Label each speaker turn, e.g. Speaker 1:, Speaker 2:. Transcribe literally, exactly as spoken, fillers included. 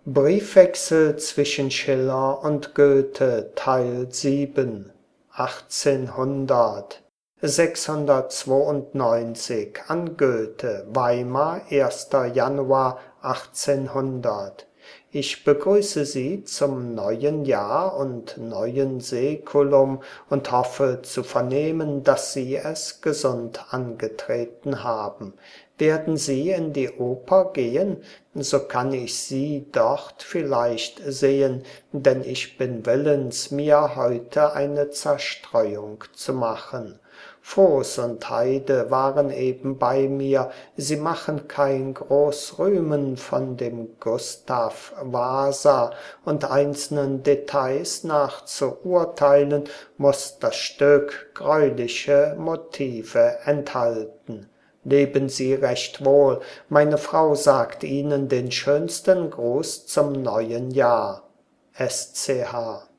Speaker 1: Briefwechsel zwischen Schiller und Goethe Teil sieben achtzehnhundert sechshundertzweiundneunzig an Goethe, Weimar, erster Januar achtzehnhundert. Ich begrüße Sie zum neuen Jahr und neuen Säkulum und hoffe zu vernehmen, dass Sie es gesund angetreten haben. Werden Sie in die Oper gehen? So kann ich Sie dort vielleicht sehen, denn ich bin willens, mir heute eine Zerstreuung zu machen. Voß und Haydn waren eben bei mir, sie machen kein groß Rühmen von dem Gustav Wasa, und einzelnen Details nach zu urteilen, muß das Stück greuliche Motive enthalten. Leben Sie recht wohl, meine Frau sagt Ihnen den schönsten Gruß zum neuen Jahr. S C H